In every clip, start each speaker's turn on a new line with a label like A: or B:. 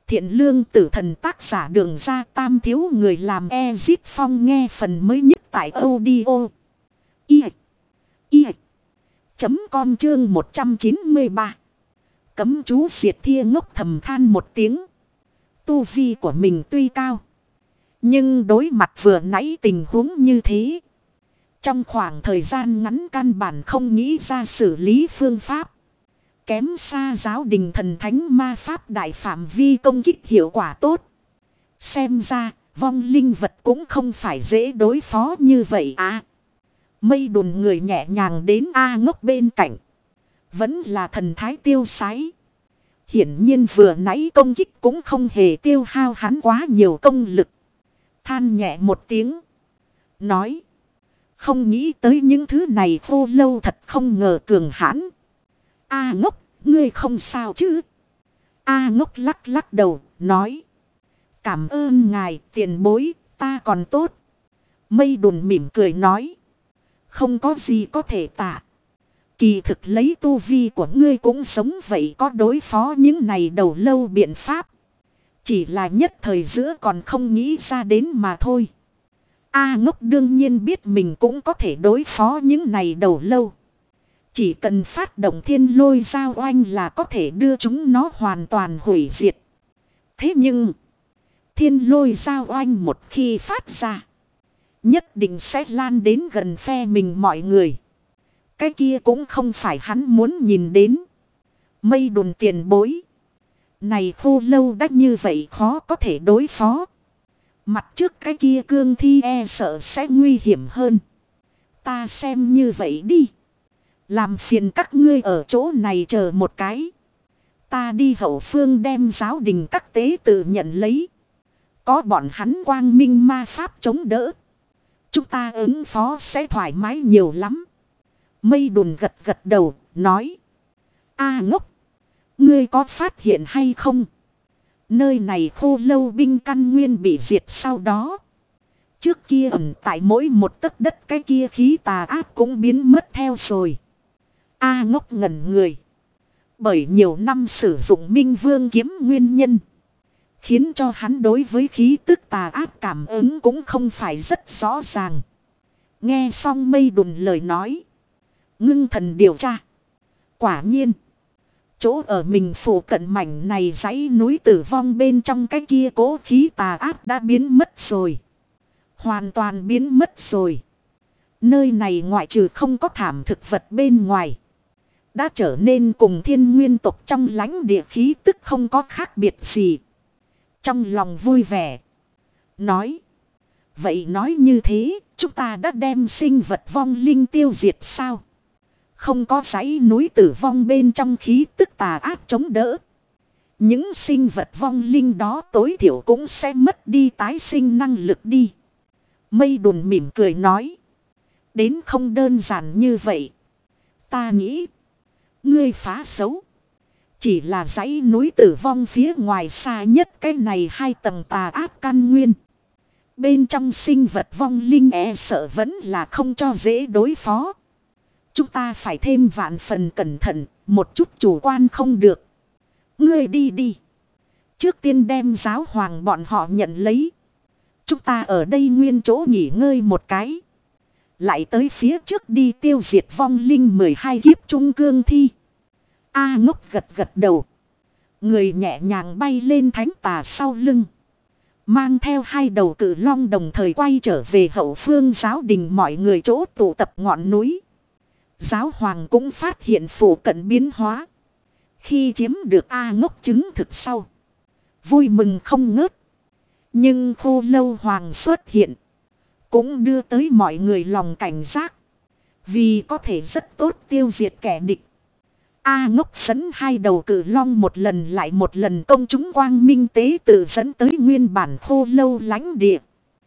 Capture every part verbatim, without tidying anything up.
A: Thiện lương tử thần tác giả Đường Ra Tam thiếu người làm Ezip Phong nghe phần mới nhất tại audio. I. I. Chấm com chương một trăm chín mươi ba. Cấm chú diệt thia ngốc thầm than một tiếng. Tu vi của mình tuy cao. Nhưng đối mặt vừa nãy tình huống như thế. Trong khoảng thời gian ngắn căn bản không nghĩ ra xử lý phương pháp. Kém xa giáo đình thần thánh ma pháp đại phạm vi công kích hiệu quả tốt. Xem ra vong linh vật cũng không phải dễ đối phó như vậy à. Mây đùn người nhẹ nhàng đến A Ngốc bên cạnh. Vẫn là thần thái tiêu sái. Hiển nhiên vừa nãy công kích cũng không hề tiêu hao hắn quá nhiều công lực. Than nhẹ một tiếng. Nói. Không nghĩ tới những thứ này khô lâu thật không ngờ cường hãn. A Ngốc, ngươi không sao chứ? A Ngốc lắc lắc đầu, nói. Cảm ơn ngài, tiền bối, ta còn tốt. Mây đùn mỉm cười nói. Không có gì có thể tạ. Kỳ thực lấy tu vi của ngươi cũng sống vậy, có đối phó những này đầu lâu biện pháp. Chỉ là nhất thời giữa còn không nghĩ ra đến mà thôi. A Ngốc đương nhiên biết mình cũng có thể đối phó những này đầu lâu. Chỉ cần phát động thiên lôi giao oanh là có thể đưa chúng nó hoàn toàn hủy diệt. Thế nhưng, thiên lôi giao oanh một khi phát ra, nhất định sẽ lan đến gần phe mình mọi người. Cái kia cũng không phải hắn muốn nhìn đến. Mây đùn tiền bối. Này khô lâu đắt như vậy khó có thể đối phó. Mặt trước cái kia cương thi e sợ sẽ nguy hiểm hơn. Ta xem như vậy đi. Làm phiền các ngươi ở chỗ này chờ một cái. Ta đi hậu phương đem giáo đình các tế tự nhận lấy. Có bọn hắn quang minh ma pháp chống đỡ. Chúng ta ứng phó sẽ thoải mái nhiều lắm. Mây đùn gật gật đầu, nói. A Ngốc, ngươi có phát hiện hay không? Nơi này khô lâu binh căn nguyên bị diệt sau đó. Trước kia ẩn tại mỗi một tấc đất cái kia khí tà ác cũng biến mất theo rồi. A Ngốc ngẩn người. Bởi nhiều năm sử dụng minh vương kiếm nguyên nhân. Khiến cho hắn đối với khí tức tà ác cảm ứng cũng không phải rất rõ ràng. Nghe xong mây đùn lời nói. Ngưng thần điều tra. Quả nhiên. Chỗ ở mình phủ cận mảnh này dãy núi tử vong bên trong cái kia cố khí tà ác đã biến mất rồi. Hoàn toàn biến mất rồi. Nơi này ngoại trừ không có thảm thực vật bên ngoài. Đã trở nên cùng thiên nguyên tộc trong lãnh địa khí tức không có khác biệt gì. Trong lòng vui vẻ. Nói. Vậy nói như thế, chúng ta đã đem sinh vật vong linh tiêu diệt sao? Không có dãy núi tử vong bên trong khí tức tà ác chống đỡ. Những sinh vật vong linh đó tối thiểu cũng sẽ mất đi tái sinh năng lực đi. Mây đùn mỉm cười nói. Đến không đơn giản như vậy. Ta nghĩ. Ngươi phá xấu. Chỉ là dãy núi tử vong phía ngoài xa nhất cái này hai tầng tà ác căn nguyên. Bên trong sinh vật vong linh e sợ vẫn là không cho dễ đối phó. Chúng ta phải thêm vạn phần cẩn thận, một chút chủ quan không được. Ngươi đi đi. Trước tiên đem giáo hoàng bọn họ nhận lấy. Chúng ta ở đây nguyên chỗ nghỉ ngơi một cái. Lại tới phía trước đi tiêu diệt vong linh mười hai kiếp trung cương thi. A Ngốc gật gật đầu. Người nhẹ nhàng bay lên thánh tà sau lưng. Mang theo hai đầu cự long đồng thời quay trở về hậu phương giáo đình mọi người chỗ tụ tập ngọn núi. Giáo hoàng cũng phát hiện phủ cận biến hóa. Khi chiếm được A Ngốc chứng thực sau. Vui mừng không ngớt. Nhưng khô lâu hoàng xuất hiện. Cũng đưa tới mọi người lòng cảnh giác. Vì có thể rất tốt tiêu diệt kẻ địch. A Ngốc dẫn hai đầu cự long một lần lại một lần công chúng quang minh tế tự dẫn tới nguyên bản khô lâu lãnh địa.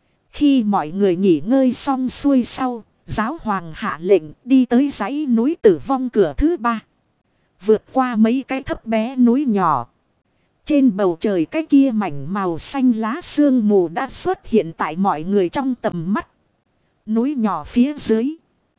A: Khi mọi người nghỉ ngơi xong xuôi sau, giáo hoàng hạ lệnh đi tới dãy núi tử vong cửa thứ ba. Vượt qua mấy cái thấp bé núi nhỏ. Trên bầu trời cái kia mảnh màu xanh lá sương mù đã xuất hiện tại mọi người trong tầm mắt. Núi nhỏ phía dưới.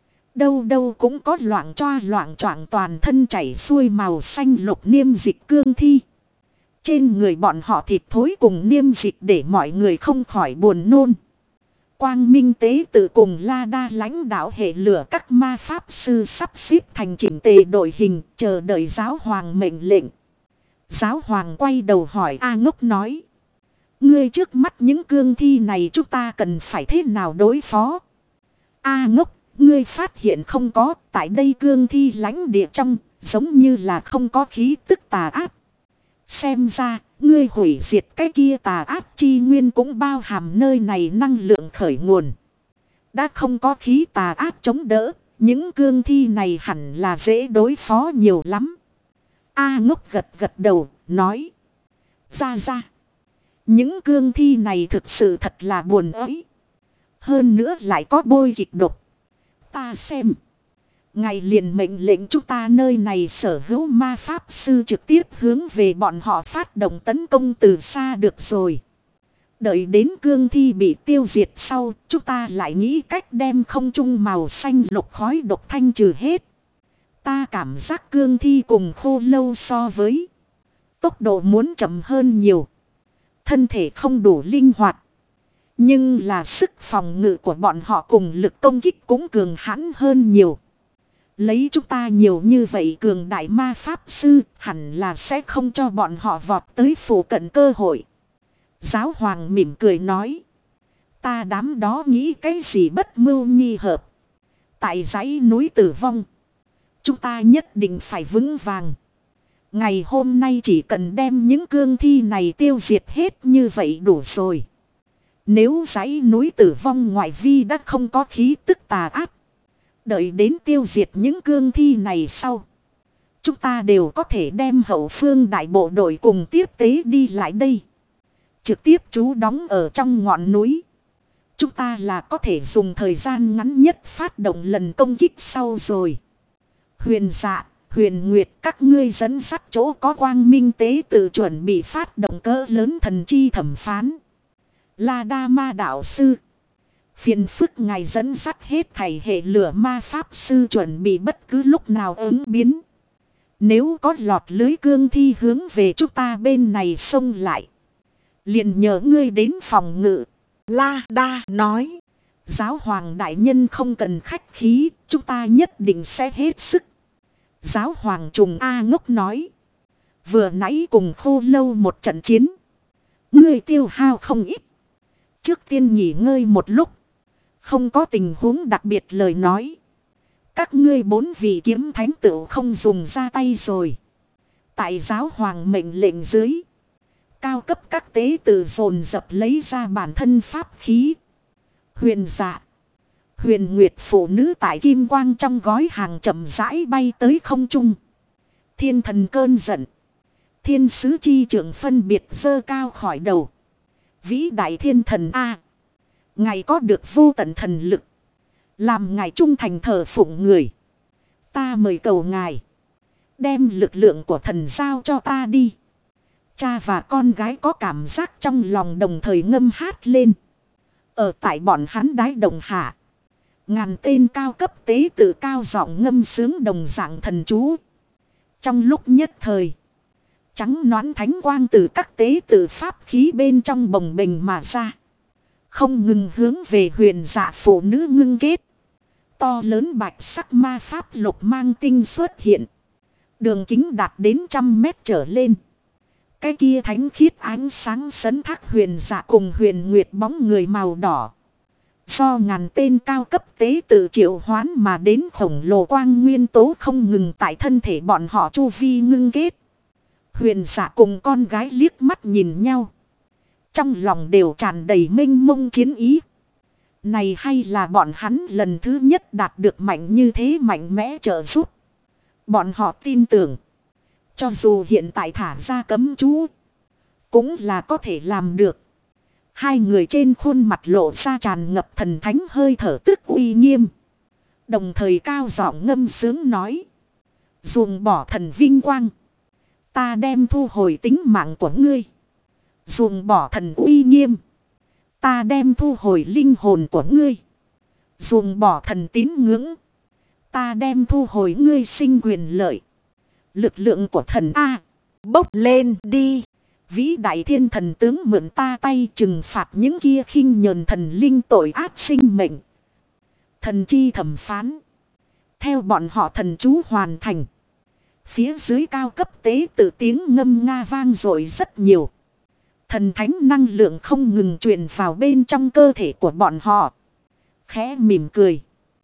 A: Đâu đâu cũng có loạn choa loạn choạng toàn thân chảy xuôi màu xanh lục niêm dịch cương thi. Trên người bọn họ thịt thối cùng niêm dịch để mọi người không khỏi buồn nôn. Quang Minh tế tự cùng La Đa lãnh đạo hệ lửa các ma pháp sư sắp xếp thành chỉnh tề đội hình chờ đợi giáo hoàng mệnh lệnh. Giáo hoàng quay đầu hỏi A Ngốc nói. Ngươi trước mắt những cương thi này chúng ta cần phải thế nào đối phó? A Ngốc, ngươi phát hiện không có, tại đây cương thi lãnh địa trong, giống như là không có khí tức tà ác. Xem ra, ngươi hủy diệt cái kia tà ác chi nguyên cũng bao hàm nơi này năng lượng khởi nguồn. Đã không có khí tà ác chống đỡ, những cương thi này hẳn là dễ đối phó nhiều lắm. A Ngốc gật gật đầu, nói. Ra ra. Những cương thi này thực sự thật là buồn ới. Hơn nữa lại có bôi kịch độc. Ta xem. Ngài liền mệnh lệnh chúng ta nơi này sở hữu ma pháp sư trực tiếp hướng về bọn họ phát động tấn công từ xa được rồi. Đợi đến cương thi bị tiêu diệt sau, chúng ta lại nghĩ cách đem không trung màu xanh lục khói độc thanh trừ hết. Ta cảm giác cương thi cùng khô lâu so với tốc độ muốn chậm hơn nhiều. Thân thể không đủ linh hoạt. Nhưng là sức phòng ngự của bọn họ cùng lực công kích cũng cường hãn hơn nhiều. Lấy chúng ta nhiều như vậy cường đại ma pháp sư hẳn là sẽ không cho bọn họ vọt tới phủ cận cơ hội. Giáo hoàng mỉm cười nói. Ta đám đó nghĩ cái gì bất mưu nhi hợp. Tại dãy núi tử vong. Chúng ta nhất định phải vững vàng. Ngày hôm nay chỉ cần đem những cương thi này tiêu diệt hết như vậy đủ rồi. Nếu dãy núi tử vong ngoại vi đã không có khí tức tà ác. Đợi đến tiêu diệt những cương thi này sau. Chúng ta đều có thể đem hậu phương đại bộ đội cùng tiếp tế đi lại đây. Trực tiếp trú đóng ở trong ngọn núi. Chúng ta là có thể dùng thời gian ngắn nhất phát động lần công kích sau rồi. Huyền Dạ, Huyền Nguyệt các ngươi dẫn dắt chỗ có quang minh tế tự chuẩn bị phát động cỡ lớn thần chi thẩm phán. La Đa ma đạo sư. Phiền phức ngài dẫn dắt hết thảy hệ lửa ma pháp sư chuẩn bị bất cứ lúc nào ứng biến. Nếu có lọt lưới cương thi hướng về chúng ta bên này xông lại. Liền nhờ ngươi đến phòng ngự. La Đa nói. Giáo hoàng đại nhân không cần khách khí. Chúng ta nhất định sẽ hết sức. Giáo hoàng trùng A Ngốc nói. Vừa nãy cùng khô lâu một trận chiến. Ngươi tiêu hao không ít. Trước tiên nghỉ ngơi một lúc. Không có tình huống đặc biệt lời nói. Các ngươi bốn vị kiếm thánh tựu không dùng ra tay rồi. Tại giáo hoàng mệnh lệnh dưới. Cao cấp các tế tự dồn dập lấy ra bản thân pháp khí. Huyền Dạ. Huyền Nguyệt phụ nữ tại kim quang trong gói hàng chậm rãi bay tới không trung. Thiên thần cơn giận. Thiên sứ chi trưởng phân biệt dơ cao khỏi đầu. Vĩ đại thiên thần A. Ngài có được vô tận thần lực. Làm ngài trung thành thờ phụng người. Ta mời cầu ngài. Đem lực lượng của thần giao cho ta đi. Cha và con gái có cảm giác trong lòng đồng thời ngâm hát lên. Ở tại bọn hắn đái đồng hạ. Ngàn tên cao cấp tế tự cao giọng ngâm sướng đồng dạng thần chú. Trong lúc nhất thời. Trắng nõn thánh quang từ các tế tự pháp khí bên trong bồng bềnh mà ra. Không ngừng hướng về huyền dạ phụ nữ ngưng kết. To lớn bạch sắc ma pháp lục mang tinh xuất hiện. Đường kính đạt đến trăm mét trở lên. Cái kia thánh khiết ánh sáng sấn thác huyền dạ cùng huyền nguyệt bóng người màu đỏ. Do ngàn tên cao cấp tế tự triệu hoán mà đến khổng lồ quang nguyên tố không ngừng tại thân thể bọn họ chu vi ngưng kết. Huyền dạ cùng con gái liếc mắt nhìn nhau. Trong lòng đều tràn đầy mênh mông chiến ý. Này hay là bọn hắn lần thứ nhất đạt được mạnh như thế mạnh mẽ trợ giúp. Bọn họ tin tưởng. Cho dù hiện tại thả ra cấm chú. Cũng là có thể làm được. Hai người trên khuôn mặt lộ ra tràn ngập thần thánh hơi thở tức uy nghiêm. Đồng thời cao giọng ngâm sướng nói. Dùng bỏ thần vinh quang. Ta đem thu hồi tính mạng của ngươi. Dùng bỏ thần uy nghiêm. Ta đem thu hồi linh hồn của ngươi. Dùng bỏ thần tín ngưỡng. Ta đem thu hồi ngươi sinh quyền lợi. Lực lượng của thần A. Bốc lên đi. Vĩ đại thiên thần tướng mượn ta tay trừng phạt những kia khinh nhờn thần linh tội ác sinh mệnh. Thần chi thẩm phán. Theo bọn họ thần chú hoàn thành. Phía dưới cao cấp tế tự tiếng ngâm nga vang dội rất nhiều. Thần thánh năng lượng không ngừng truyền vào bên trong cơ thể của bọn họ. Khẽ mỉm cười.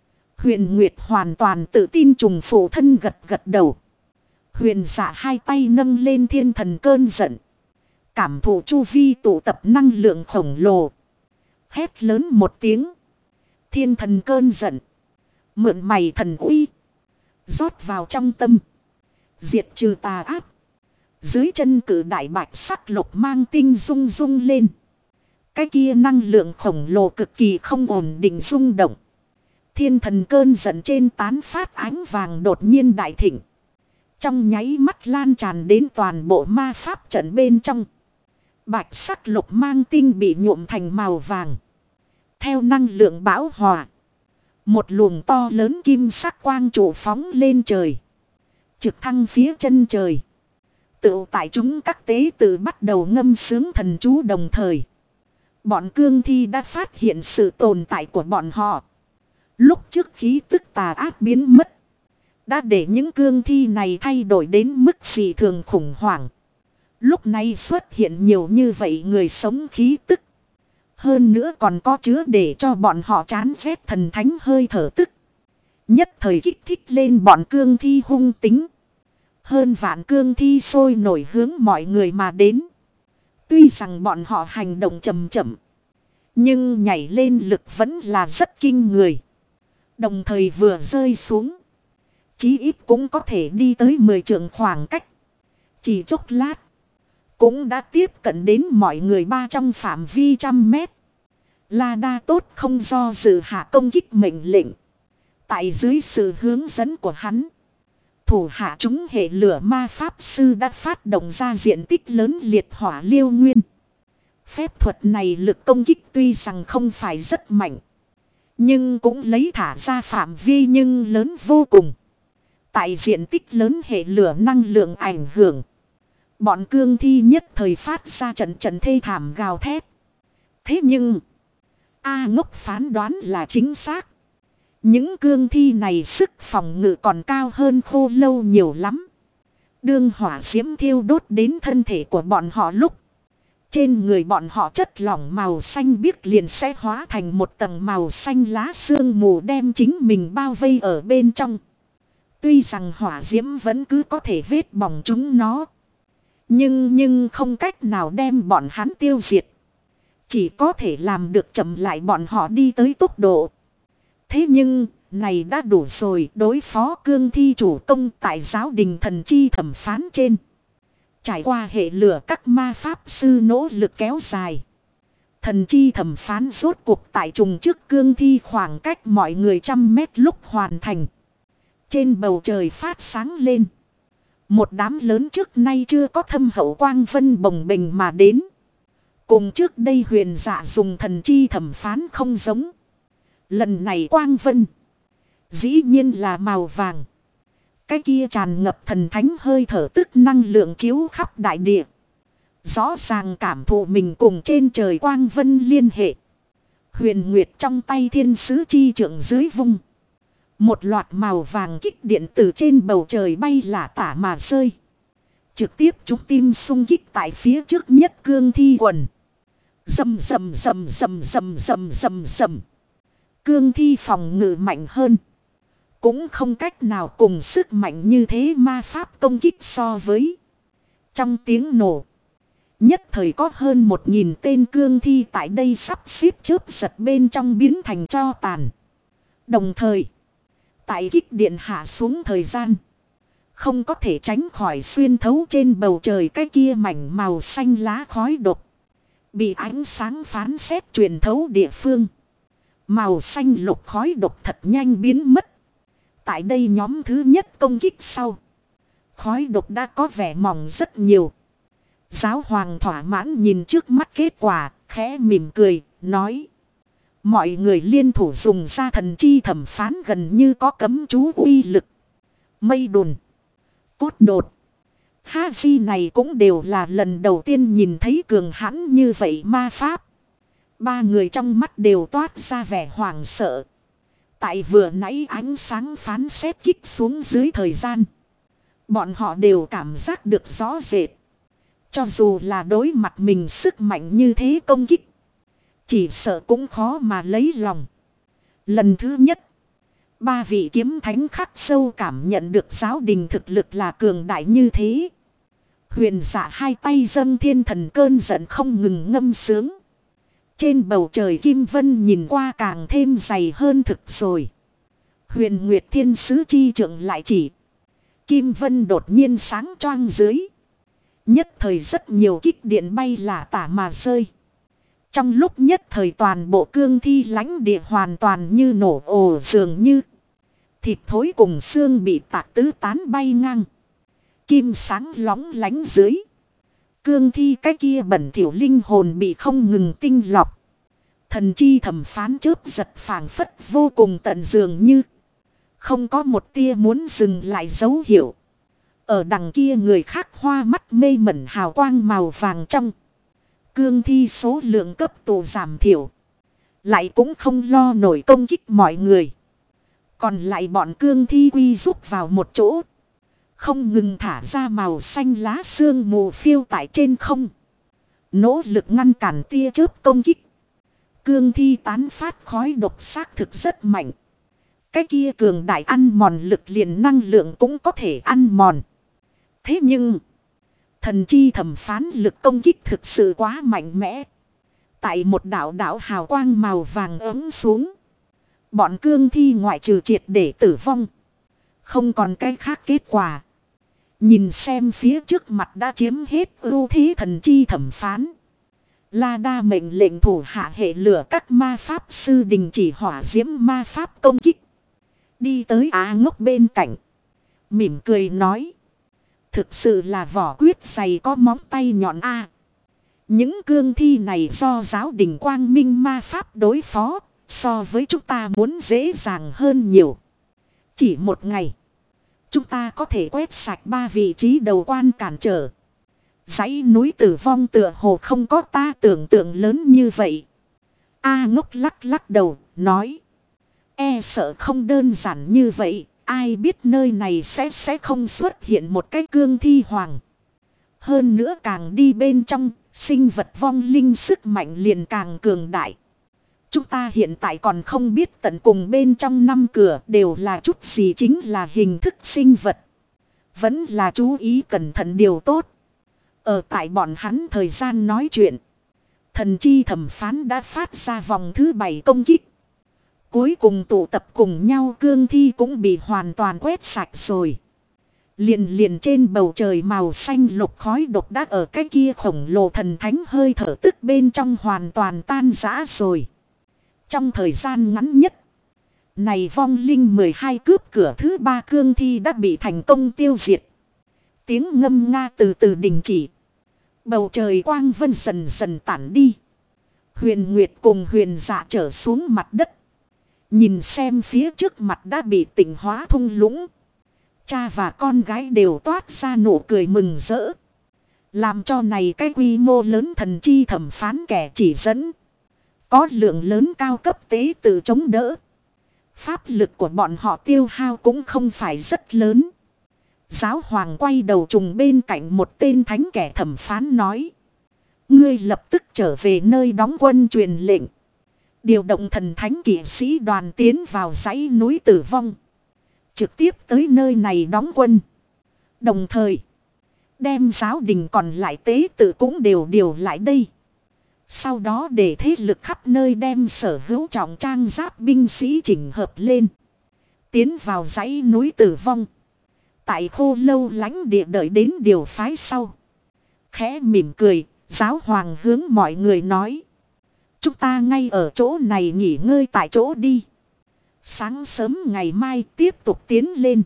A: Huyền Nguyệt hoàn toàn tự tin trùng phụ thân gật gật đầu. Huyền Dạ hai tay nâng lên thiên thần cơn giận. Cảm thụ chu vi tụ tập năng lượng khổng lồ. Hét lớn một tiếng. Thiên thần cơn giận. Mượn mày thần uy. Rót vào trong tâm. Diệt trừ tà ác. Dưới chân cử đại bạch sắc lục mang tinh rung rung lên. Cái kia năng lượng khổng lồ cực kỳ không ổn định rung động. Thiên thần cơn giận trên tán phát ánh vàng đột nhiên đại thịnh. Trong nháy mắt lan tràn đến toàn bộ ma pháp trận bên trong. Bạch sắc lục mang tinh bị nhuộm thành màu vàng. Theo năng lượng bão hòa. Một luồng to lớn kim sắc quang trụ phóng lên trời. Trực thăng phía chân trời. Tự tại chúng các tế tự bắt đầu ngâm sướng thần chú đồng thời. Bọn cương thi đã phát hiện sự tồn tại của bọn họ. Lúc trước khí tức tà ác biến mất. Đã để những cương thi này thay đổi đến mức dị thường khủng hoảng. Lúc này xuất hiện nhiều như vậy người sống khí tức. Hơn nữa còn có chứa để cho bọn họ chán ghét thần thánh hơi thở tức. Nhất thời kích thích lên bọn cương thi hung tính. Hơn vạn cương thi sôi nổi hướng mọi người mà đến. Tuy rằng bọn họ hành động chậm chậm. Nhưng nhảy lên lực vẫn là rất kinh người. Đồng thời vừa rơi xuống. Chí ít cũng có thể đi tới mười trượng khoảng cách. Chỉ chốc lát. Cũng đã tiếp cận đến mọi người ba trong phạm vi trăm mét. La Đa tốt không do dự hạ công kích mệnh lệnh. Tại dưới sự hướng dẫn của hắn. Thủ hạ chúng hệ lửa ma pháp sư đã phát động ra diện tích lớn liệt hỏa liêu nguyên. Phép thuật này lực công kích tuy rằng không phải rất mạnh. Nhưng cũng lấy thả ra phạm vi nhưng lớn vô cùng. Tại diện tích lớn hệ lửa năng lượng ảnh hưởng. Bọn cương thi nhất thời phát ra trận trận thê thảm gào thét. Thế nhưng. A Ngốc phán đoán là chính xác. Những cương thi này sức phòng ngự còn cao hơn khô lâu nhiều lắm. Đương hỏa diễm thiêu đốt đến thân thể của bọn họ lúc. Trên người bọn họ chất lỏng màu xanh biếc liền sẽ hóa thành một tầng màu xanh lá sương mù đem chính mình bao vây ở bên trong. Tuy rằng hỏa diễm vẫn cứ có thể vết bỏng chúng nó. Nhưng nhưng không cách nào đem bọn hắn tiêu diệt. Chỉ có thể làm được chậm lại bọn họ đi tới tốc độ. Thế nhưng, này đã đủ rồi đối phó cương thi chủ công tại giáo đình thần chi thẩm phán trên. Trải qua hệ lửa các ma pháp sư nỗ lực kéo dài. Thần chi thẩm phán rốt cuộc tại trùng trước cương thi khoảng cách mọi người trăm mét lúc hoàn thành. Trên bầu trời phát sáng lên. Một đám lớn trước nay chưa có thâm hậu quang vân bồng bềnh mà đến. Cùng trước đây huyền dạ dùng thần chi thẩm phán không giống. Lần này quang vân. Dĩ nhiên là màu vàng. Cái kia tràn ngập thần thánh hơi thở tức năng lượng chiếu khắp đại địa. Rõ ràng cảm thụ mình cùng trên trời quang vân liên hệ. Huyền Nguyệt trong tay thiên sứ chi trượng dưới vung. Một loạt màu vàng kích điện từ trên bầu trời bay lả tả mà rơi. Trực tiếp trúng tim xung kích tại phía trước nhất cương thi quần. Dầm dầm dầm dầm dầm dầm dầm dầm. Cương thi phòng ngự mạnh hơn. Cũng không cách nào cùng sức mạnh như thế ma pháp công kích so với. Trong tiếng nổ. Nhất thời có hơn một nghìn tên cương thi tại đây sắp xếp chớp giật bên trong biến thành tro tàn. Đồng thời. Tại kích điện hạ xuống thời gian. Không có thể tránh khỏi xuyên thấu trên bầu trời cái kia mảnh màu xanh lá khói độc. Bị ánh sáng phán xét truyền thấu địa phương. Màu xanh lục khói độc thật nhanh biến mất. Tại đây nhóm thứ nhất công kích sau. Khói độc đã có vẻ mỏng rất nhiều. Giáo hoàng thỏa mãn nhìn trước mắt kết quả, khẽ mỉm cười, nói. Mọi người liên thủ dùng ra thần chi thẩm phán gần như có cấm chú uy lực. Mây đùn. Cốt đột. Haji này cũng đều là lần đầu tiên nhìn thấy cường hãn như vậy ma pháp. Ba người trong mắt đều toát ra vẻ hoảng sợ. Tại vừa nãy ánh sáng phán xét kích xuống dưới thời gian. Bọn họ đều cảm giác được rõ rệt. Cho dù là đối mặt mình sức mạnh như thế công kích. Chỉ sợ cũng khó mà lấy lòng. Lần thứ nhất. Ba vị kiếm thánh khắc sâu cảm nhận được giáo đình thực lực là cường đại như thế. Huyền dạ hai tay dâng thiên thần cơn giận không ngừng ngâm sướng. Trên bầu trời kim vân nhìn qua càng thêm dày hơn thực rồi. Huyền Nguyệt Thiên Sứ chi trưởng lại chỉ. Kim vân đột nhiên sáng choang dưới. Nhất thời rất nhiều kích điện bay lả tả mà rơi. Trong lúc nhất thời toàn bộ cương thi lãnh địa hoàn toàn như nổ ồ dường như. Thịt thối cùng xương bị tạc tứ tán bay ngang. Kim sáng lóng lánh dưới. Cương thi cái kia bẩn thỉu linh hồn bị không ngừng tinh lọc. Thần chi thẩm phán chớp giật phảng phất vô cùng tận dường như. Không có một tia muốn dừng lại dấu hiệu. Ở đằng kia người khác hoa mắt mê mẩn hào quang màu vàng trong. Cương thi số lượng cấp tụ giảm thiểu. Lại cũng không lo nổi công kích mọi người. Còn lại bọn cương thi quy rút vào một chỗ. Không ngừng thả ra màu xanh lá sương mù phiêu tại trên không. Nỗ lực ngăn cản tia chớp công kích. Cương thi tán phát khói độc xác thực rất mạnh. Cái kia cường đại ăn mòn lực liền năng lượng cũng có thể ăn mòn. Thế nhưng, thần chi thẩm phán lực công kích thực sự quá mạnh mẽ. Tại một đảo đảo hào quang màu vàng ấm xuống. Bọn cương thi ngoại trừ triệt để tử vong. Không còn cái khác kết quả. Nhìn xem phía trước mặt đã chiếm hết ưu thế thần chi thẩm phán. La đa mệnh lệnh thủ hạ hệ lửa các ma pháp sư đình chỉ hỏa diễm ma pháp công kích. Đi tới Á Ngốc bên cạnh. Mỉm cười nói. Thực sự là vỏ quyết dày có móng tay nhọn a. Những cương thi này do giáo đình quang minh ma pháp đối phó. So với chúng ta muốn dễ dàng hơn nhiều. Chỉ một ngày. Chúng ta có thể quét sạch ba vị trí đầu quan cản trở. Dãy núi tử vong tựa hồ không có ta tưởng tượng lớn như vậy. A Ngốc lắc lắc đầu, nói. E sợ không đơn giản như vậy. Ai biết nơi này sẽ sẽ không xuất hiện một cái cương thi hoàng. Hơn nữa càng đi bên trong, sinh vật vong linh sức mạnh liền càng cường đại. Chúng ta hiện tại còn không biết tận cùng bên trong năm cửa đều là chút gì chính là hình thức sinh vật. Vẫn là chú ý cẩn thận điều tốt. Ở tại bọn hắn thời gian nói chuyện. Thần chi thẩm phán đã phát ra vòng thứ bảy công kích. Cuối cùng tụ tập cùng nhau cương thi cũng bị hoàn toàn quét sạch rồi. Liền liền trên bầu trời màu xanh lục khói độc đã ở cái kia khổng lồ thần thánh hơi thở tức bên trong hoàn toàn tan rã rồi. Trong thời gian ngắn nhất. Này vong linh mười hai cướp cửa thứ ba cương thi đã bị thành công tiêu diệt. Tiếng ngâm nga từ từ đình chỉ. Bầu trời quang vân dần dần tản đi. Huyền Nguyệt cùng huyền dạ trở xuống mặt đất. Nhìn xem phía trước mặt đã bị tỉnh hóa thung lũng. Cha và con gái đều toát ra nụ cười mừng rỡ. Làm cho này cái quy mô lớn thần chi thẩm phán kẻ chỉ dẫn. Có lượng lớn cao cấp tế tự chống đỡ. Pháp lực của bọn họ tiêu hao cũng không phải rất lớn. Giáo hoàng quay đầu trùng bên cạnh một tên thánh kẻ thẩm phán nói. Ngươi lập tức trở về nơi đóng quân truyền lệnh. Điều động thần thánh kỵ sĩ đoàn tiến vào dãy núi tử vong. Trực tiếp tới nơi này đóng quân. Đồng thời, đem giáo đình còn lại tế tự cũng đều điều lại đây. Sau đó để thế lực khắp nơi đem sở hữu trọng trang giáp binh sĩ chỉnh hợp lên. Tiến vào dãy núi tử vong. Tại khô lâu lãnh địa đợi đến điều phái sau. Khẽ mỉm cười, giáo hoàng hướng mọi người nói. Chúng ta ngay ở chỗ này nghỉ ngơi tại chỗ đi. Sáng sớm ngày mai tiếp tục tiến lên.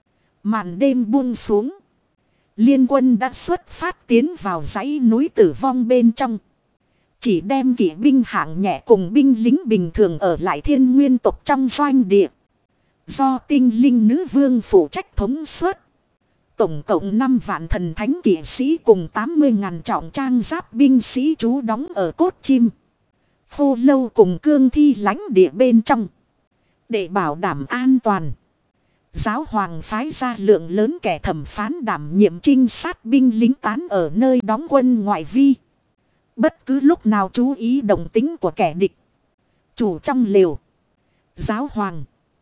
A: Màn đêm buông xuống. Liên quân đã xuất phát tiến vào dãy núi tử vong bên trong. Chỉ đem kỵ binh hạng nhẹ cùng binh lính bình thường ở lại thiên nguyên tộc trong doanh địa. Do tinh linh nữ vương phụ trách thống suất. Tổng cộng năm vạn thần thánh kỵ sĩ cùng tám mươi ngàn trọng trang giáp binh sĩ trú đóng ở cốt chim. Khô lâu cùng cương thi lãnh địa bên trong. Để bảo đảm an toàn. Giáo hoàng phái ra lượng lớn kẻ thẩm phán đảm nhiệm trinh sát binh lính tán ở nơi đóng quân ngoại vi. Bất cứ lúc nào chú ý động tính của kẻ địch. Chủ trong lều. Giáo hoàng.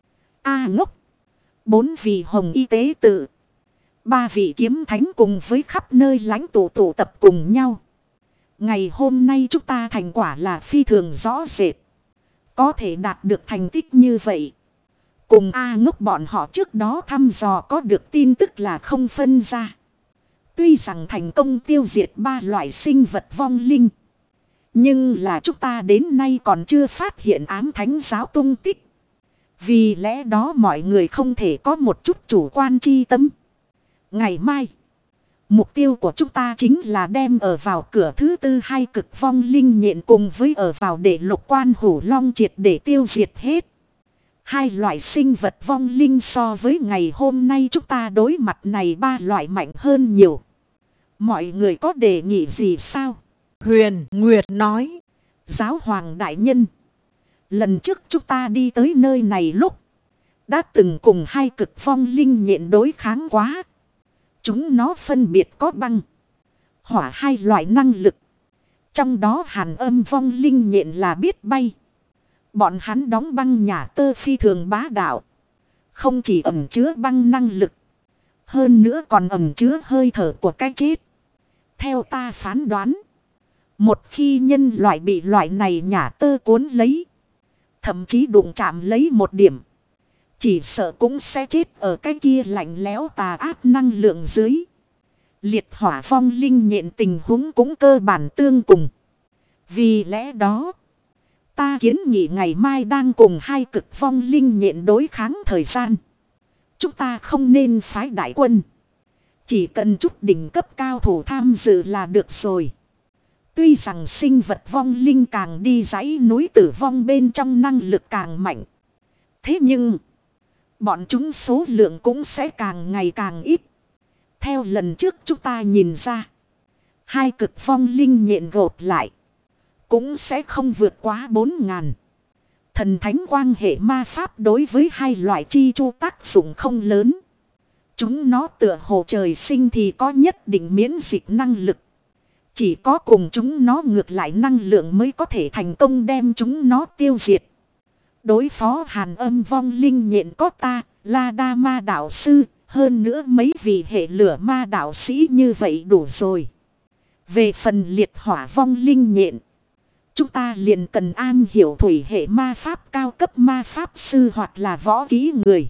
A: A ngốc. Bốn vị hồng y tế tự. Ba vị kiếm thánh cùng với khắp nơi lãnh tụ tụ tập cùng nhau. Ngày hôm nay chúng ta thành quả là phi thường rõ rệt. Có thể đạt được thành tích như vậy. Cùng A ngốc bọn họ trước đó thăm dò có được tin tức là không phân ra. Tuy rằng thành công tiêu diệt ba loại sinh vật vong linh. Nhưng là chúng ta đến nay còn chưa phát hiện ám thánh giáo tung tích. Vì lẽ đó mọi người không thể có một chút chủ quan chi tâm. Ngày mai, mục tiêu của chúng ta chính là đem ở vào cửa thứ tư hai cực vong linh nhện cùng với ở vào để lục quan hủ long triệt để tiêu diệt hết. Hai loại sinh vật vong linh so với ngày hôm nay chúng ta đối mặt này ba loại mạnh hơn nhiều. Mọi người có đề nghị gì sao?
B: Huyền Nguyệt nói.
A: Giáo hoàng đại nhân. Lần trước chúng ta đi tới nơi này lúc. Đã từng cùng hai cực vong linh nhện đối kháng quá. Chúng nó phân biệt có băng. Hỏa hai loại năng lực. Trong đó hàn âm vong linh nhện là biết bay. Bọn hắn đóng băng nhà tơ phi thường bá đạo. Không chỉ ẩn chứa băng năng lực. Hơn nữa còn ẩn chứa hơi thở của cái chết. Theo ta phán đoán. Một khi nhân loại bị loại này nhà tơ cuốn lấy. Thậm chí đụng chạm lấy một điểm. Chỉ sợ cũng sẽ chết ở cái kia lạnh lẽo tà ác năng lượng dưới. Liệt hỏa vong linh nhện tình huống cũng cơ bản tương cùng. Vì lẽ đó. Ta kiến nghị ngày mai đang cùng hai cực vong linh nhện đối kháng thời gian. Chúng ta không nên phái đại quân. Chỉ cần chút đỉnh cấp cao thủ tham dự là được rồi. Tuy rằng sinh vật vong linh càng đi dãy núi tử vong bên trong năng lực càng mạnh. Thế nhưng, bọn chúng số lượng cũng sẽ càng ngày càng ít. Theo lần trước chúng ta nhìn ra, hai cực vong linh nhện gộp lại. Cũng sẽ không vượt quá bốn ngàn. Thần thánh quang hệ ma pháp đối với hai loại chi chu tác dụng không lớn. Chúng nó tựa hồ trời sinh thì có nhất định miễn dịch năng lực. Chỉ có cùng chúng nó ngược lại năng lượng mới có thể thành công đem chúng nó tiêu diệt. Đối phó hàn âm vong linh nhện có ta, La Đa ma đạo sư, hơn nữa mấy vị hệ lửa ma đạo sĩ như vậy đủ rồi. Về phần liệt hỏa vong linh nhện. Chúng ta liền cần an hiểu thủy hệ ma pháp cao cấp ma pháp sư hoặc là võ kỹ người.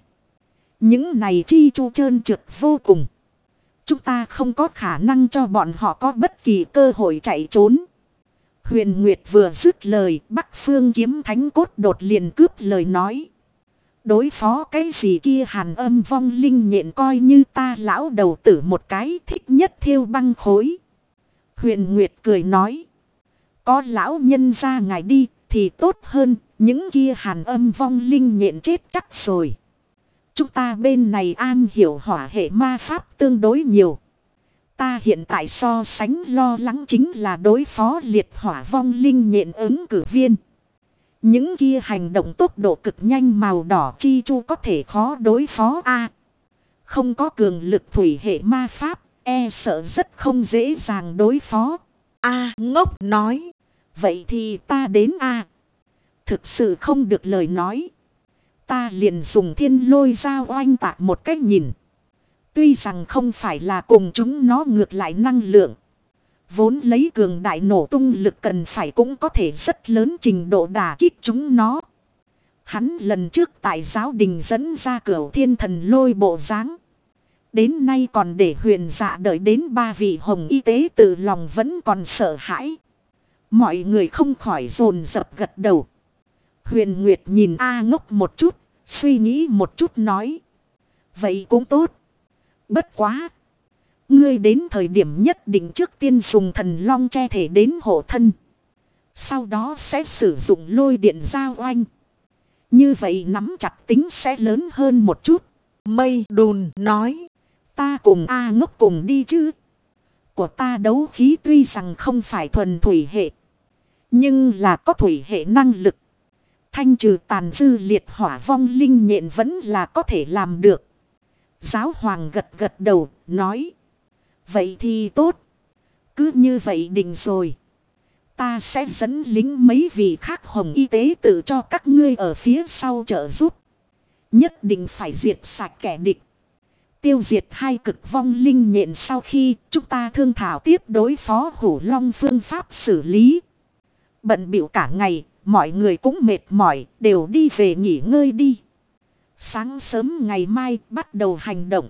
A: Những này chi chu trơn trượt vô cùng. Chúng ta không có khả năng cho bọn họ có bất kỳ cơ hội chạy trốn. Huyền Nguyệt vừa dứt lời, Bắc Phương Kiếm Thánh Cốt đột liền cướp lời nói. Đối phó cái gì kia hàn âm vong linh nhện coi như ta lão đầu tử một cái thích nhất thiêu băng khối. Huyền Nguyệt cười nói. Có lão nhân ra ngài đi thì tốt hơn, những kia hàn âm vong linh nhện chết chắc rồi. Chúng ta bên này an hiểu hỏa hệ ma pháp tương đối nhiều. Ta hiện tại so sánh lo lắng chính là đối phó liệt hỏa vong linh nhện ứng cử viên. Những kia hành động tốc độ cực nhanh màu đỏ chi chu có thể khó đối phó a. Không có cường lực thủy hệ ma pháp, e sợ rất không dễ dàng đối phó.
B: A ngốc nói.
A: Vậy thì ta đến a. Thực sự không được lời nói. Ta liền dùng thiên lôi dao oanh tạc một cách nhìn. Tuy rằng không phải là cùng chúng nó ngược lại năng lượng. Vốn lấy cường đại nổ tung lực cần phải cũng có thể rất lớn trình độ đả kích chúng nó. Hắn lần trước tại giáo đình dẫn ra cửu thiên thần lôi bộ dáng. Đến nay còn để huyền dạ đợi đến ba vị hồng y tế tự lòng vẫn còn sợ hãi. Mọi người không khỏi dồn dập gật đầu. Huyền Nguyệt nhìn A ngốc một chút, suy nghĩ một chút nói. Vậy cũng tốt. Bất quá. Ngươi đến thời điểm nhất định trước tiên dùng thần long che thể đến hộ thân. Sau đó sẽ sử dụng lôi điện giao oanh. Như vậy nắm chặt tính sẽ lớn hơn một chút.
B: Mây Đùn nói.
A: Ta cùng A ngốc cùng đi chứ. Của ta đấu khí tuy rằng không phải thuần thủy hệ. Nhưng là có thủy hệ năng lực. Thanh trừ tàn dư liệt hỏa vong linh nhện vẫn là có thể làm được. Giáo hoàng gật gật đầu, nói. Vậy thì tốt. Cứ như vậy định rồi. Ta sẽ dẫn lính mấy vị khác hồng y tế tự cho các ngươi ở phía sau trợ giúp. Nhất định phải diệt sạch kẻ địch. Tiêu diệt hai cực vong linh nhện sau khi chúng ta thương thảo tiếp đối phó hủ long phương pháp xử lý. Bận bịu cả ngày, mọi người cũng mệt mỏi, đều đi về nghỉ ngơi đi. Sáng sớm ngày mai bắt đầu hành động.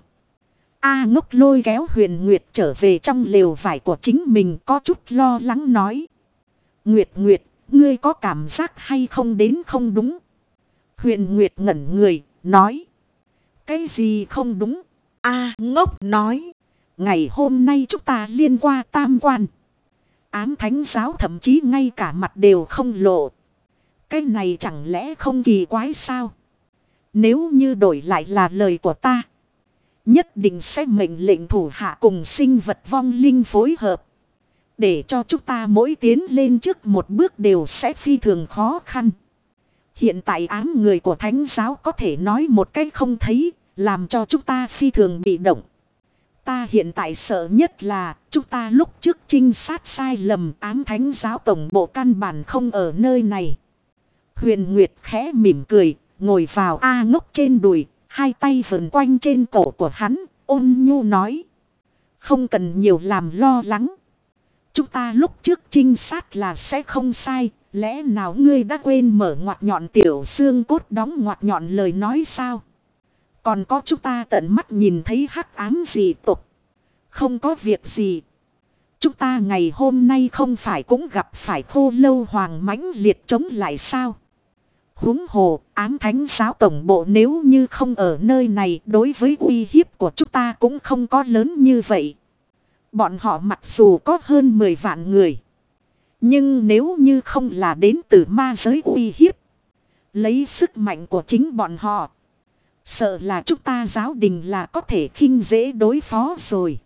A: A ngốc lôi kéo Huyền Nguyệt trở về trong lều vải của chính mình, có chút lo lắng nói. Nguyệt Nguyệt, ngươi có cảm giác hay không đến không đúng? Huyền Nguyệt ngẩn người, nói. Cái gì không đúng?
B: A ngốc nói.
A: Ngày hôm nay chúng ta liên qua tam quan. Ám thánh giáo thậm chí ngay cả mặt đều không lộ. Cái này chẳng lẽ không kỳ quái sao? Nếu như đổi lại là lời của ta, nhất định sẽ mệnh lệnh thủ hạ cùng sinh vật vong linh phối hợp. Để cho chúng ta mỗi tiến lên trước một bước đều sẽ phi thường khó khăn. Hiện tại ám người của thánh giáo có thể nói một cách không thấy, làm cho chúng ta phi thường bị động. Ta hiện tại sợ nhất là chúng ta lúc trước trinh sát sai lầm, ám thánh giáo tổng bộ căn bản không ở nơi này. Huyền Nguyệt khẽ mỉm cười, ngồi vào A ngốc trên đùi, hai tay vần quanh trên cổ của hắn, ôn nhu nói. Không cần nhiều làm lo lắng. Chúng ta lúc trước trinh sát là sẽ không sai, lẽ nào ngươi đã quên mở ngoặt nhọn tiểu xương cốt đóng ngoặt nhọn lời nói sao? Còn có chúng ta tận mắt nhìn thấy hắc ám dị tục. Không có việc gì. Chúng ta ngày hôm nay không phải cũng gặp phải khô lâu hoàng mãnh liệt chống lại sao? Huống hồ, ám thánh giáo tổng bộ nếu như không ở nơi này, đối với uy hiếp của chúng ta cũng không có lớn như vậy. Bọn họ mặc dù có hơn mười vạn người, nhưng nếu như không là đến từ ma giới uy hiếp, lấy sức mạnh của chính bọn họ, sợ là chúng ta giáo đình là có thể khinh dễ đối phó rồi.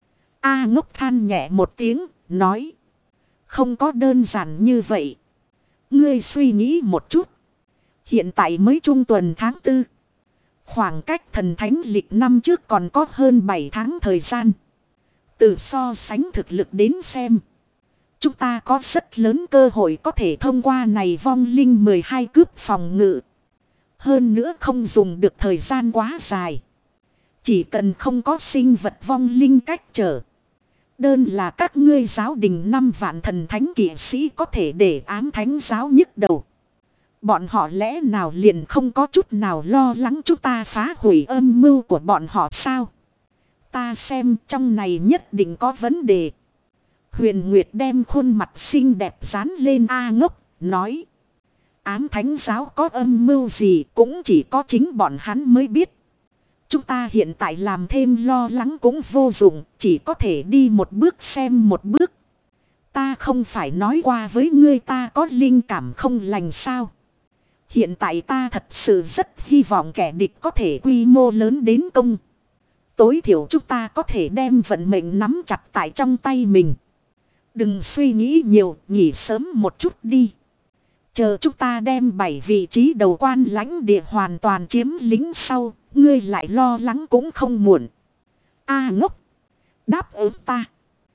A: A ngốc than nhẹ một tiếng, nói. Không có đơn giản như vậy. Ngươi suy nghĩ một chút. Hiện tại mới trung tuần tháng tư. Khoảng cách thần thánh lịch năm trước còn có hơn bảy tháng thời gian. Từ so sánh thực lực đến xem, chúng ta có rất lớn cơ hội có thể thông qua này vong linh mười hai cướp phòng ngự. Hơn nữa không dùng được thời gian quá dài. Chỉ cần không có sinh vật vong linh cách trở. Đơn là các ngươi giáo đình năm vạn thần thánh kỵ sĩ có thể để ám thánh giáo nhức đầu. Bọn họ lẽ nào liền không có chút nào lo lắng chúng ta phá hủy âm mưu của bọn họ sao? Ta xem trong này nhất định có vấn đề. Huyền Nguyệt đem khuôn mặt xinh đẹp dán lên A ngốc, nói. Ám thánh giáo có âm mưu gì cũng chỉ có chính bọn hắn mới biết. Chúng ta hiện tại làm thêm lo lắng cũng vô dụng, chỉ có thể đi một bước xem một bước. Ta không phải nói qua với ngươi ta có linh cảm không lành sao. Hiện tại ta thật sự rất hy vọng kẻ địch có thể quy mô lớn đến công. Tối thiểu chúng ta có thể đem vận mệnh nắm chặt tại trong tay mình. Đừng suy nghĩ nhiều, nghỉ sớm một chút đi. Chờ chúng ta đem bảy vị trí đầu quan lãnh địa hoàn toàn chiếm lính sau, ngươi lại lo lắng cũng không muộn. A ngốc, đáp ứng ta.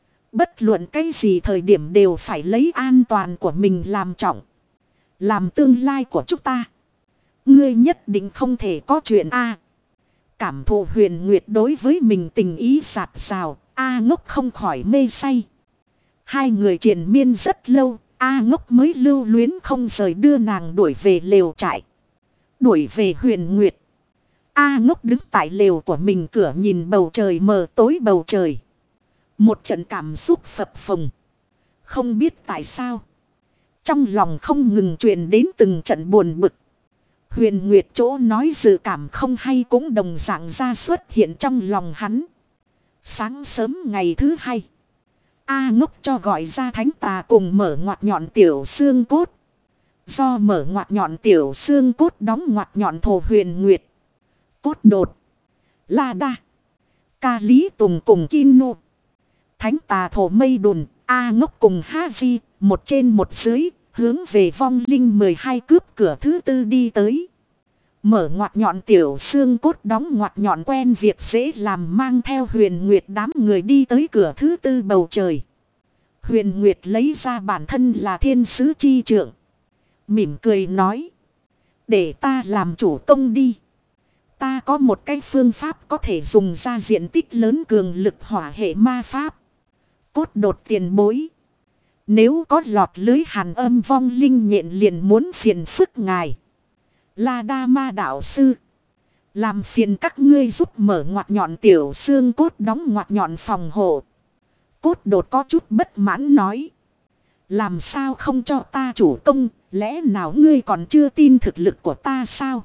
A: Bất luận cái gì thời điểm đều phải lấy an toàn của mình làm trọng. Làm tương lai của chúng ta. Ngươi nhất định không thể có chuyện A. Cảm thụ Huyền Nguyệt đối với mình tình ý sạt sào, A ngốc không khỏi mê say. Hai người triền miên rất lâu, A ngốc mới lưu luyến không rời đưa nàng đuổi về lều trại. Đuổi về Huyền Nguyệt. A ngốc đứng tại lều của mình cửa nhìn bầu trời mờ tối bầu trời. Một trận cảm xúc phập phồng. Không biết tại sao. Trong lòng không ngừng truyền đến từng trận buồn bực. Huyền Nguyệt chỗ nói dự cảm không hay cũng đồng dạng ra xuất hiện trong lòng hắn. Sáng sớm ngày thứ hai. A ngốc cho gọi ra thánh tà cùng mở ngoặt nhọn tiểu xương cốt. Do mở ngoặt nhọn tiểu xương cốt đóng ngoặt nhọn thổ Huyền Nguyệt. Cốt đột. La đa. Ca Lý Tùng cùng Kinu. Thánh tà thổ mây đùn, A Ngốc cùng Ha Di, một trên một dưới, hướng về vong linh mười hai cướp cửa thứ tư đi tới. Mở ngoặt nhọn tiểu xương cốt đóng ngoặt nhọn quen việc dễ làm mang theo Huyền Nguyệt đám người đi tới cửa thứ tư bầu trời. Huyền Nguyệt lấy ra bản thân là thiên sứ chi trượng. Mỉm cười nói. Để ta làm chủ công đi. Ta có một cái phương pháp có thể dùng ra diện tích lớn cường lực hỏa hệ ma pháp. Cốt đột tiền bối. Nếu có lọt lưới hàn âm vong linh nhện liền muốn phiền phức ngài. La Đa Ma đạo sư. Làm phiền các ngươi giúp mở ngoặt nhọn tiểu xương cốt đóng ngoặt nhọn phòng hộ. Cốt đột có chút bất mãn nói. Làm sao không cho ta chủ công, lẽ nào ngươi còn chưa tin thực lực của ta sao?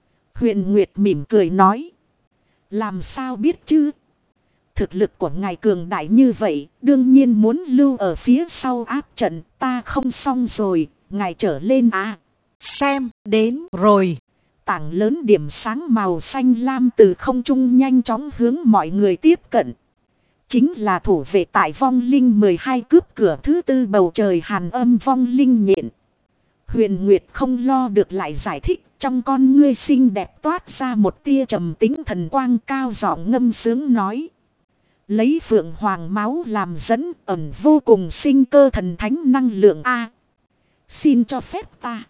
A: Huyền Nguyệt mỉm cười nói. Làm sao biết chứ? Thực lực của ngài cường đại như vậy, đương nhiên muốn lưu ở phía sau áp trận, ta không xong rồi, ngài trở lên à.
B: Xem đến rồi.
A: Tảng lớn điểm sáng màu xanh lam từ không trung nhanh chóng hướng mọi người tiếp cận. Chính là thủ vệ tại vong linh mười hai cướp cửa thứ tư bầu trời hàn âm vong linh nhện. Huyền Nguyệt không lo được lại giải thích. Trong con ngươi xinh đẹp toát ra một tia trầm tính thần quang cao giọng ngâm sướng nói. Lấy phượng hoàng máu làm dẫn ẩn vô cùng sinh cơ thần thánh năng lượng A. Xin cho phép ta.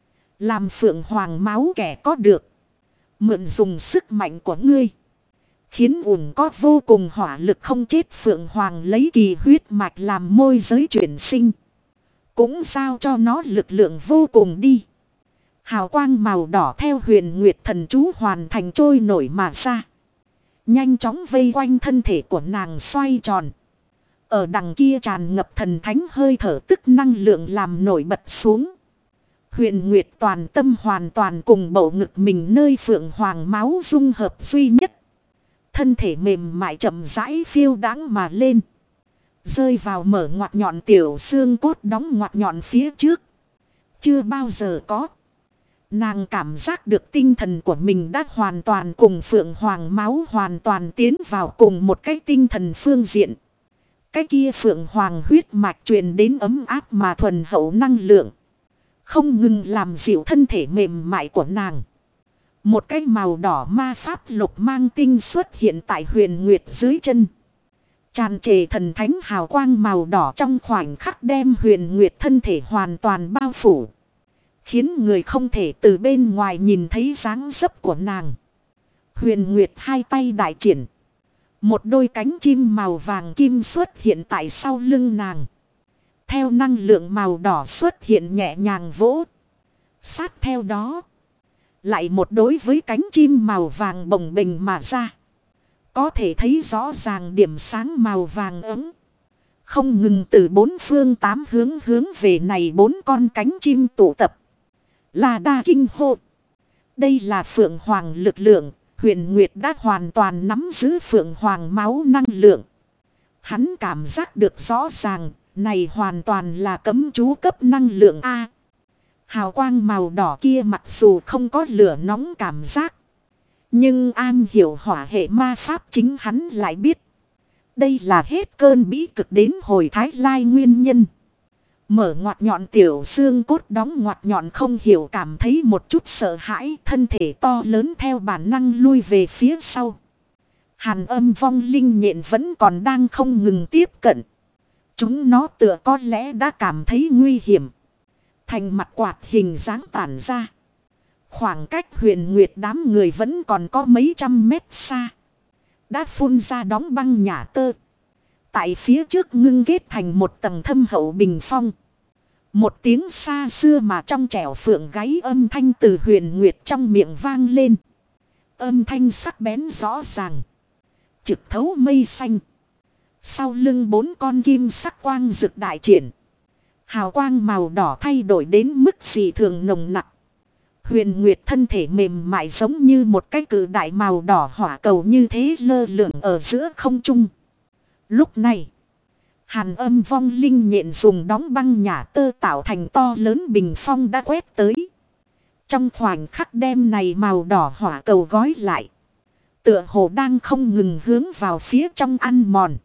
A: Làm phượng hoàng máu kẻ có được. Mượn dùng sức mạnh của ngươi. Khiến ủng có vô cùng hỏa lực không chết phượng hoàng lấy kỳ huyết mạch làm môi giới chuyển sinh. Cũng giao cho nó lực lượng vô cùng đi. Hào quang màu đỏ theo Huyền Nguyệt thần chú hoàn thành trôi nổi mà ra. Nhanh chóng vây quanh thân thể của nàng xoay tròn. Ở đằng kia tràn ngập thần thánh hơi thở tức năng lượng làm nổi bật xuống. Huyền Nguyệt toàn tâm hoàn toàn cùng bầu ngực mình nơi phượng hoàng máu dung hợp duy nhất. Thân thể mềm mại chậm rãi phiêu đáng mà lên. Rơi vào mở ngoặt nhọn tiểu xương cốt đóng ngoặt nhọn phía trước. Chưa bao giờ có. Nàng cảm giác được tinh thần của mình đã hoàn toàn cùng phượng hoàng máu hoàn toàn tiến vào cùng một cái tinh thần phương diện. Cái kia phượng hoàng huyết mạch truyền đến ấm áp mà thuần hậu năng lượng. Không ngừng làm dịu thân thể mềm mại của nàng. Một cái màu đỏ ma pháp lục mang tinh xuất hiện tại Huyền Nguyệt dưới chân. Tràn trề thần thánh hào quang màu đỏ trong khoảnh khắc đem Huyền Nguyệt thân thể hoàn toàn bao phủ. Khiến người không thể từ bên ngoài nhìn thấy dáng dấp của nàng. Huyền Nguyệt hai tay đại triển. Một đôi cánh chim màu vàng kim xuất hiện tại sau lưng nàng. Theo năng lượng màu đỏ xuất hiện nhẹ nhàng vỗ. Sát theo đó. Lại một đối với cánh chim màu vàng bồng bềnh mà ra. Có thể thấy rõ ràng điểm sáng màu vàng ấm. Không ngừng từ bốn phương tám hướng hướng về này bốn con cánh chim tụ tập. Là đa kinh hô. Đây là phượng hoàng lực lượng. Huyền Nguyệt đã hoàn toàn nắm giữ phượng hoàng máu năng lượng. Hắn cảm giác được rõ ràng. Này hoàn toàn là cấm chú cấp năng lượng A. Hào quang màu đỏ kia mặc dù không có lửa nóng cảm giác. Nhưng an hiểu hỏa hệ ma pháp chính hắn lại biết. Đây là hết cơn bĩ cực đến hồi thái lai nguyên nhân. Mở ngoặt nhọn tiểu xương cốt đóng ngoặt nhọn không hiểu cảm thấy một chút sợ hãi. Thân thể to lớn theo bản năng lui về phía sau. Hàn âm vong linh nhện vẫn còn đang không ngừng tiếp cận. Chúng nó tựa có lẽ đã cảm thấy nguy hiểm. Thành mặt quạt hình dáng tản ra. Khoảng cách Huyền Nguyệt đám người vẫn còn có mấy trăm mét xa. Đã phun ra đóng băng nhả tơ. Tại phía trước ngưng kết thành một tầng thâm hậu bình phong. Một tiếng xa xưa mà trong trẻo phượng gáy âm thanh từ Huyền Nguyệt trong miệng vang lên. Âm thanh sắc bén rõ ràng. Trực thấu mây xanh. Sau lưng bốn con kim sắc quang rực đại triển. Hào quang màu đỏ thay đổi đến mức dị thường nồng nặc. Huyền Nguyệt thân thể mềm mại giống như một cái cự đại màu đỏ hỏa cầu như thế lơ lửng ở giữa không trung. Lúc này, hàn âm vong linh nhện dùng đóng băng nhả tơ tạo thành to lớn bình phong đã quét tới. Trong khoảnh khắc đem này màu đỏ hỏa cầu gói lại. Tựa hồ đang không ngừng hướng vào phía trong ăn mòn.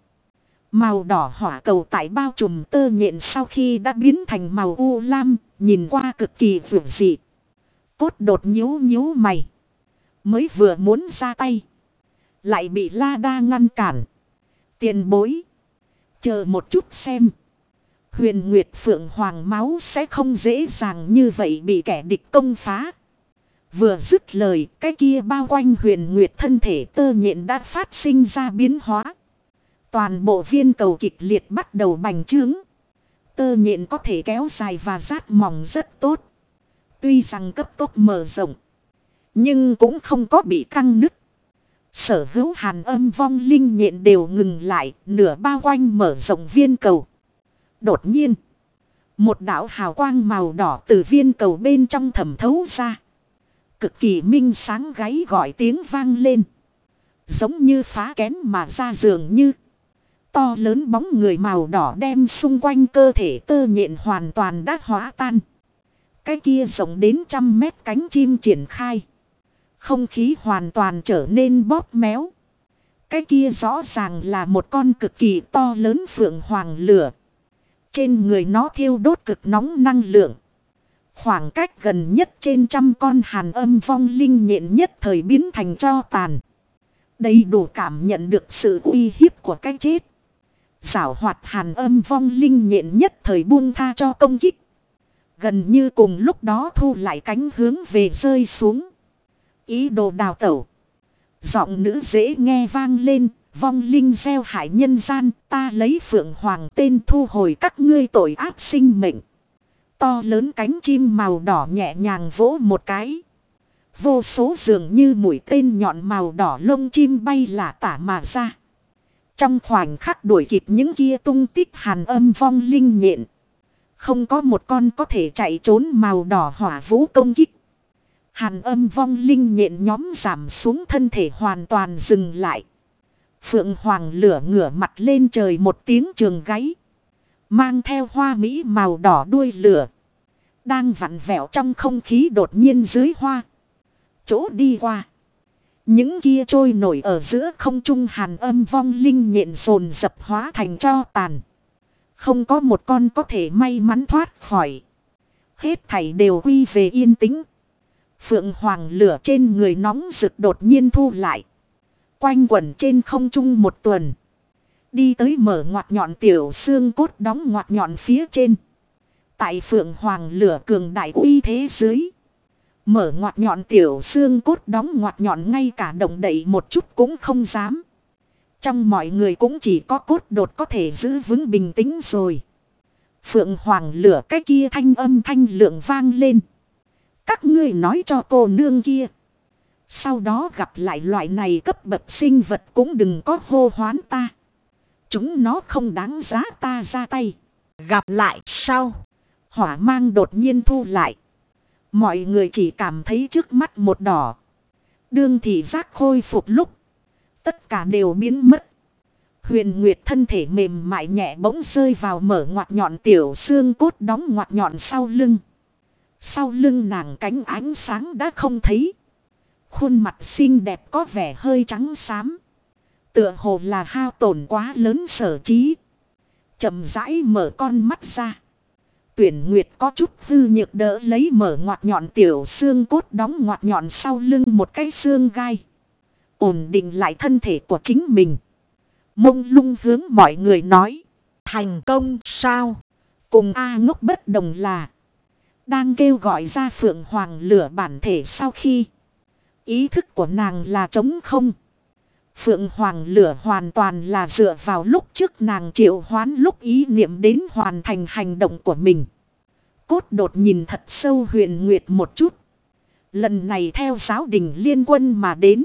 A: Màu đỏ hỏa cầu tại bao trùm tơ nhện sau khi đã biến thành màu u lam, nhìn qua cực kỳ vượt dị. Cốt đột nhíu nhíu mày. Mới vừa muốn ra tay. Lại bị La Đa ngăn cản. Tiền bối. Chờ một chút xem. Huyền Nguyệt Phượng Hoàng máu sẽ không dễ dàng như vậy bị kẻ địch công phá. Vừa dứt lời, cái kia bao quanh Huyền Nguyệt thân thể tơ nhện đã phát sinh ra biến hóa. Toàn bộ viên cầu kịch liệt bắt đầu bành trướng. Tơ nhện có thể kéo dài và rát mỏng rất tốt. Tuy rằng cấp tốc mở rộng, nhưng cũng không có bị căng nứt. Sở hữu hàn âm vong linh nhện đều ngừng lại, nửa bao quanh mở rộng viên cầu. Đột nhiên, một đạo hào quang màu đỏ từ viên cầu bên trong thẩm thấu ra. Cực kỳ minh sáng gáy gọi tiếng vang lên. Giống như phá kén mà ra dường như. To lớn bóng người màu đỏ đem xung quanh cơ thể tơ nhện hoàn toàn đã hóa tan. Cái kia rộng đến trăm mét cánh chim triển khai. Không khí hoàn toàn trở nên bóp méo. Cái kia rõ ràng là một con cực kỳ to lớn phượng hoàng lửa. Trên người nó thiêu đốt cực nóng năng lượng. Khoảng cách gần nhất trên trăm con hàn âm vong linh nhện nhất thời biến thành tro tàn. Đầy đủ cảm nhận được sự uy hiếp của cái chết. Giảo hoạt hàn âm vong linh nhện nhất thời buông tha cho công kích. Gần như cùng lúc đó thu lại cánh hướng về rơi xuống. Ý đồ đào tẩu. Giọng nữ dễ nghe vang lên. Vong linh gieo hại nhân gian. Ta lấy phượng hoàng tên thu hồi các ngươi tội ác sinh mệnh. To lớn cánh chim màu đỏ nhẹ nhàng vỗ một cái. Vô số dường như mũi tên nhọn màu đỏ lông chim bay lả tả mà ra. Trong khoảnh khắc đuổi kịp những kia tung tích hàn âm vong linh nhện. Không có một con có thể chạy trốn màu đỏ hỏa vũ công kích. Hàn âm vong linh nhện nhóm giảm xuống thân thể hoàn toàn dừng lại. Phượng hoàng lửa ngửa mặt lên trời một tiếng trường gáy. Mang theo hoa mỹ màu đỏ đuôi lửa. Đang vặn vẹo trong không khí đột nhiên dưới hoa. Chỗ đi qua. Những kia trôi nổi ở giữa không trung hàn âm vong linh nhện dồn dập hóa thành tro tàn. Không có một con có thể may mắn thoát khỏi. Hết thảy đều quy về yên tĩnh. Phượng hoàng lửa trên người nóng rực đột nhiên thu lại. Quanh quẩn trên không trung một tuần. Đi tới mở ngoặt nhọn tiểu xương cốt đóng ngoặt nhọn phía trên. Tại phượng hoàng lửa cường đại uy thế dưới. Mở ngoặt nhọn tiểu xương cốt đóng ngoặt nhọn ngay cả động đậy một chút cũng không dám. Trong mọi người cũng chỉ có cốt đột có thể giữ vững bình tĩnh rồi. Phượng hoàng lửa cái kia thanh âm thanh lượng vang lên. Các ngươi nói cho cô nương kia. Sau đó gặp lại loại này cấp bậc sinh vật cũng đừng có hô hoán ta. Chúng nó không đáng giá ta ra tay.
B: Gặp lại sau.
A: Hỏa mang đột nhiên thu lại. Mọi người chỉ cảm thấy trước mắt một đỏ. Đương thị giác khôi phục lúc. Tất cả đều biến mất. Huyền Nguyệt thân thể mềm mại nhẹ bỗng rơi vào mở ngoặt nhọn tiểu xương cốt đóng ngoặt nhọn sau lưng. Sau lưng nàng cánh ánh sáng đã không thấy. Khuôn mặt xinh đẹp có vẻ hơi trắng xám. Tựa hồ là hao tổn quá lớn sở trí. Chậm rãi mở con mắt ra. Tuyển Nguyệt có chút hư nhược đỡ lấy mở ngoặt nhọn tiểu xương cốt đóng ngoặt nhọn sau lưng một cái xương gai. Ổn định lại thân thể của chính mình. Mông lung hướng mọi người nói.
B: Thành công sao?
A: Cùng A ngốc bất đồng là. Đang kêu gọi ra phượng hoàng lửa bản thể sau khi. Ý thức của nàng là trống không. Phượng hoàng lửa hoàn toàn là dựa vào lúc trước nàng triệu hoán lúc ý niệm đến hoàn thành hành động của mình. Cốt đột nhìn thật sâu Huyền Nguyệt một chút. Lần này theo giáo đình liên quân mà đến.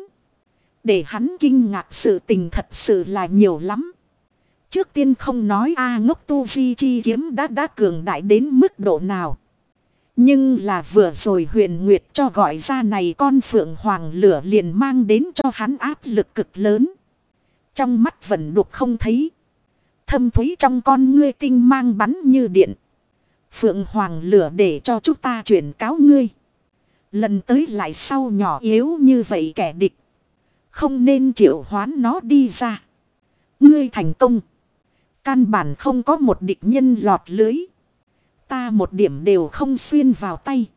A: Để hắn kinh ngạc sự tình thật sự là nhiều lắm. Trước tiên không nói A ngốc tu di chi kiếm đã đã cường đại đến mức độ nào. Nhưng là vừa rồi Huyền Nguyệt cho gọi ra này con phượng hoàng lửa liền mang đến cho hắn áp lực cực lớn. Trong mắt vẫn đục không thấy. Thâm thúy trong con ngươi tinh mang bắn như điện. Phượng hoàng lửa để cho chúng ta chuyển cáo ngươi. Lần tới lại sau nhỏ yếu như vậy kẻ địch. Không nên triệu hoán nó đi ra. Ngươi thành công. Căn bản không có một địch nhân lọt lưới. Ta một điểm đều không xuyên vào tay.